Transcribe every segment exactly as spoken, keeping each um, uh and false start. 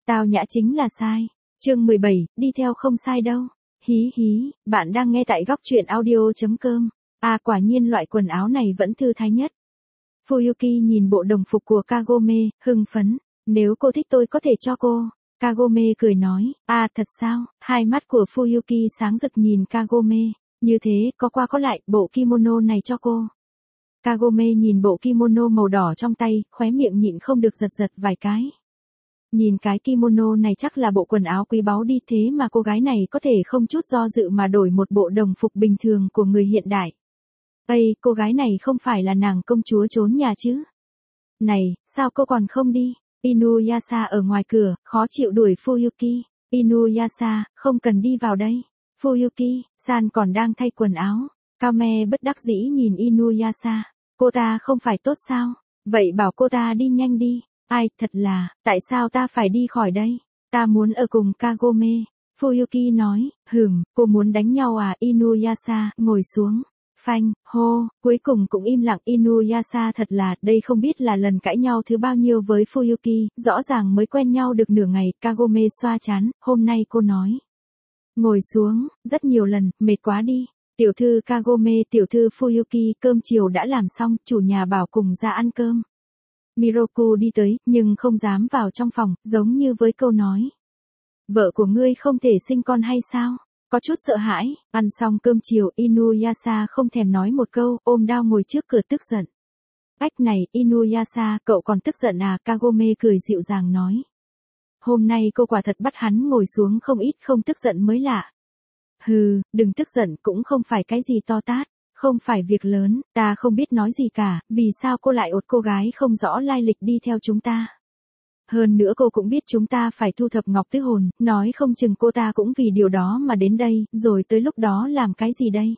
Tao nhã chính là sai. Chương mười bảy, đi theo không sai đâu. Hí hí, bạn đang nghe tại góc truyện audio.com. À quả nhiên loại quần áo này vẫn thư thái nhất. Fuyuki nhìn bộ đồng phục của Kagome, hưng phấn. Nếu cô thích tôi có thể cho cô. Kagome cười nói, à thật sao? Hai mắt của Fuyuki sáng rực nhìn Kagome. Như thế, có qua có lại, bộ kimono này cho cô. Kagome nhìn bộ kimono màu đỏ trong tay, khóe miệng nhịn không được giật giật vài cái. Nhìn cái kimono này chắc là bộ quần áo quý báu đi, thế mà cô gái này có thể không chút do dự mà đổi một bộ đồng phục bình thường của người hiện đại. Ây, cô gái này không phải là nàng công chúa trốn nhà chứ? Này, sao cô còn không đi? Inuyasha ở ngoài cửa, khó chịu đuổi Fuyuki. Inuyasha, không cần đi vào đây. Fuyuki, san còn đang thay quần áo. Kame bất đắc dĩ nhìn Inuyasha. Cô ta không phải tốt sao? Vậy bảo cô ta đi nhanh đi. Ai, thật là, tại sao ta phải đi khỏi đây? Ta muốn ở cùng Kagome. Fuyuki nói, hừm, cô muốn đánh nhau à? Inuyasha, ngồi xuống. Phanh, hô, cuối cùng cũng im lặng. Inuyasha thật là, đây không biết là lần cãi nhau thứ bao nhiêu với Fuyuki, rõ ràng mới quen nhau được nửa ngày. Kagome xoa chán, hôm nay cô nói. Ngồi xuống, rất nhiều lần, mệt quá đi. Tiểu thư Kagome, tiểu thư Fuyuki, cơm chiều đã làm xong, chủ nhà bảo cùng ra ăn cơm. Miroku đi tới, nhưng không dám vào trong phòng, giống như với câu nói. Vợ của ngươi không thể sinh con hay sao? Có chút sợ hãi, ăn xong cơm chiều, Inuyasha không thèm nói một câu, ôm đao ngồi trước cửa tức giận. Ách này, Inuyasha, cậu còn tức giận à? Kagome cười dịu dàng nói. Hôm nay cô quả thật bắt hắn ngồi xuống không ít, không tức giận mới lạ. Hừ, đừng tức giận, cũng không phải cái gì to tát. Không phải việc lớn, ta không biết nói gì cả, vì sao cô lại ột cô gái không rõ lai lịch đi theo chúng ta. Hơn nữa cô cũng biết chúng ta phải thu thập ngọc tứ hồn, nói không chừng cô ta cũng vì điều đó mà đến đây, rồi tới lúc đó làm cái gì đây.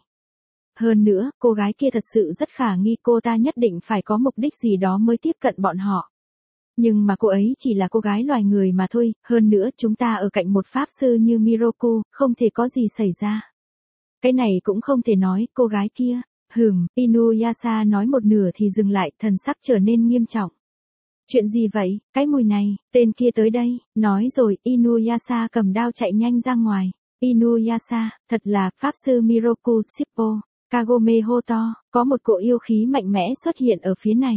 Hơn nữa, cô gái kia thật sự rất khả nghi, cô ta nhất định phải có mục đích gì đó mới tiếp cận bọn họ. Nhưng mà cô ấy chỉ là cô gái loài người mà thôi, hơn nữa chúng ta ở cạnh một pháp sư như Miroku, không thể có gì xảy ra. Cái này cũng không thể nói, cô gái kia. Hừm, Inuyasha nói một nửa thì dừng lại, thần sắc trở nên nghiêm trọng. Chuyện gì vậy, cái mùi này, tên kia tới đây, nói rồi, Inuyasha cầm đao chạy nhanh ra ngoài. Inuyasha, thật là, pháp sư Miroku, Shippo, Kagome hô to, có một cỗ yêu khí mạnh mẽ xuất hiện ở phía này.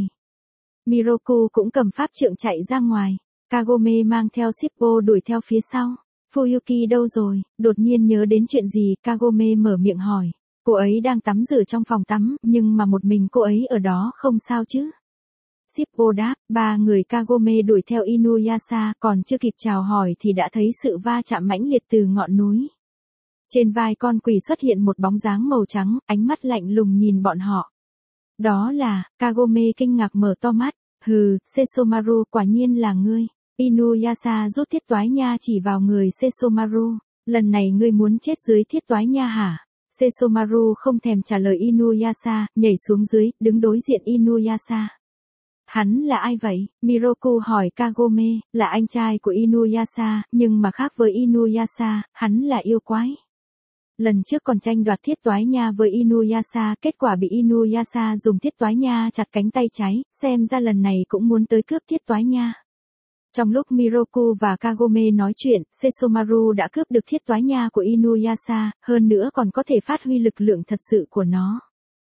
Miroku cũng cầm pháp trượng chạy ra ngoài, Kagome mang theo Shippo đuổi theo phía sau. Fuyuki đâu rồi? Đột nhiên nhớ đến chuyện gì, Kagome mở miệng hỏi. Cô ấy đang tắm rửa trong phòng tắm, nhưng mà một mình cô ấy ở đó không sao chứ? Shippo đáp, ba người Kagome đuổi theo Inuyasha, còn chưa kịp chào hỏi thì đã thấy sự va chạm mãnh liệt từ ngọn núi. Trên vai con quỷ xuất hiện một bóng dáng màu trắng, ánh mắt lạnh lùng nhìn bọn họ. Đó là, Kagome kinh ngạc mở to mắt, hừ, Sesomaru, quả nhiên là ngươi. Inuyasha rút thiết toái nha chỉ vào người Sesomaru, lần này ngươi muốn chết dưới thiết toái nha hả? Sesomaru không thèm trả lời Inuyasha, nhảy xuống dưới, đứng đối diện Inuyasha. Hắn là ai vậy? Miroku hỏi Kagome, là anh trai của Inuyasha, nhưng mà khác với Inuyasha, hắn là yêu quái. Lần trước còn tranh đoạt thiết toái nha với Inuyasha, kết quả bị Inuyasha dùng thiết toái nha chặt cánh tay trái, xem ra lần này cũng muốn tới cướp thiết toái nha. Trong lúc Miroku và Kagome nói chuyện, Sesomaru đã cướp được thiết toái nha của Inuyasha, hơn nữa còn có thể phát huy lực lượng thật sự của nó.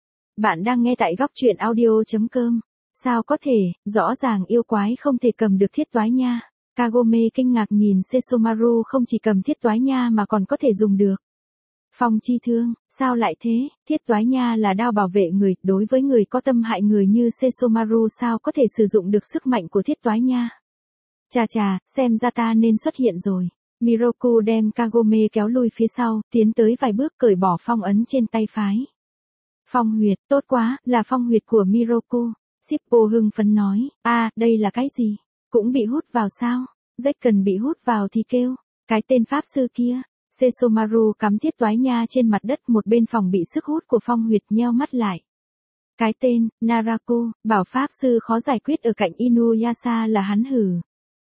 Bạn đang nghe tại góc truyện audio.com. Sao có thể, rõ ràng yêu quái không thể cầm được thiết toái nha. Kagome kinh ngạc nhìn Sesomaru không chỉ cầm thiết toái nha mà còn có thể dùng được. Phong chi thương, sao lại thế? Thiết toái nha là đao bảo vệ người, đối với người có tâm hại người như Sesomaru sao có thể sử dụng được sức mạnh của thiết toái nha. Chà chà, xem ra ta nên xuất hiện rồi. Miroku đem Kagome kéo lui phía sau, tiến tới vài bước cởi bỏ phong ấn trên tay phái. Phong huyệt, tốt quá, là phong huyệt của Miroku. Shippo hưng phấn nói, a à, đây là cái gì? Cũng bị hút vào sao? Rách cần bị hút vào thì kêu, cái tên pháp sư kia. Sesomaru cắm thiết toái nha trên mặt đất, một bên phòng bị sức hút của phong huyệt, nheo mắt lại. Cái tên, Naraku, bảo pháp sư khó giải quyết ở cạnh Inuyasha là hắn hử.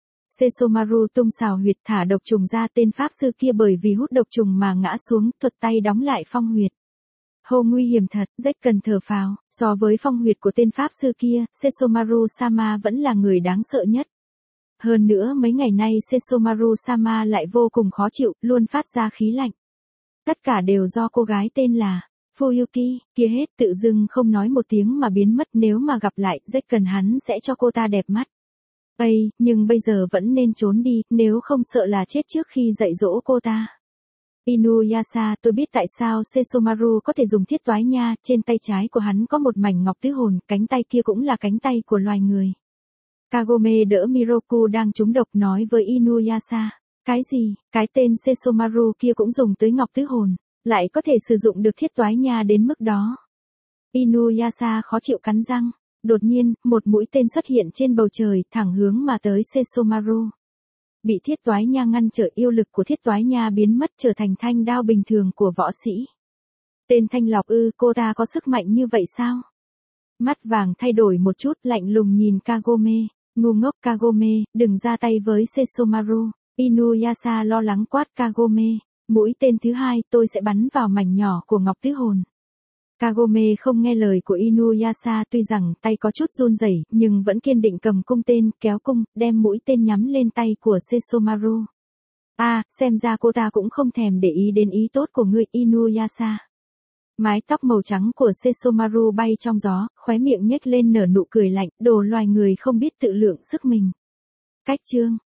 Sesomaru tung xào huyệt thả độc trùng ra, tên pháp sư kia bởi vì hút độc trùng mà ngã xuống, thuật tay đóng lại phong huyệt. Hô nguy hiểm thật, Jack cần thở phào, so với phong huyệt của tên pháp sư kia, Sesomaru Sama vẫn là người đáng sợ nhất. Hơn nữa mấy ngày nay Sesomaru-sama lại vô cùng khó chịu, luôn phát ra khí lạnh. Tất cả đều do cô gái tên là Fuyuki kia hết tự dưng không nói một tiếng mà biến mất, nếu mà gặp lại Jack cần hắn sẽ cho cô ta đẹp mắt. Ây, nhưng bây giờ vẫn nên trốn đi, nếu không sợ là chết trước khi dạy dỗ cô ta. Inuyasha, tôi biết tại sao Sesomaru có thể dùng thiết toái nha, trên tay trái của hắn có một mảnh ngọc tứ hồn, cánh tay kia cũng là cánh tay của loài người. Kagome đỡ Miroku đang trúng độc nói với Inuyasha. Cái gì, cái tên Sesomaru kia cũng dùng tới ngọc tứ hồn, lại có thể sử dụng được thiết toái nha đến mức đó. Inuyasha khó chịu cắn răng. Đột nhiên, một mũi tên xuất hiện trên bầu trời, thẳng hướng mà tới Sesomaru. Bị thiết toái nha ngăn trở, yêu lực của thiết toái nha biến mất trở thành thanh đao bình thường của võ sĩ. Tên thanh lọc ư, cô ta có sức mạnh như vậy sao? Mắt vàng thay đổi một chút, lạnh lùng nhìn Kagome. Ngu ngốc Kagome, đừng ra tay với Sesomaru. Inuyasha lo lắng quát Kagome. Mũi tên thứ hai tôi sẽ bắn vào mảnh nhỏ của ngọc tứ hồn. Kagome không nghe lời của Inuyasha, tuy rằng tay có chút run rẩy nhưng vẫn kiên định cầm cung tên, kéo cung, đem mũi tên nhắm lên tay của Sesomaru. A, à, xem ra cô ta cũng không thèm để ý đến ý tốt của ngươi Inuyasha. Mái tóc màu trắng của Sesomaru bay trong gió, khóe miệng nhếch lên nở nụ cười lạnh, đồ loài người không biết tự lượng sức mình. Cách chương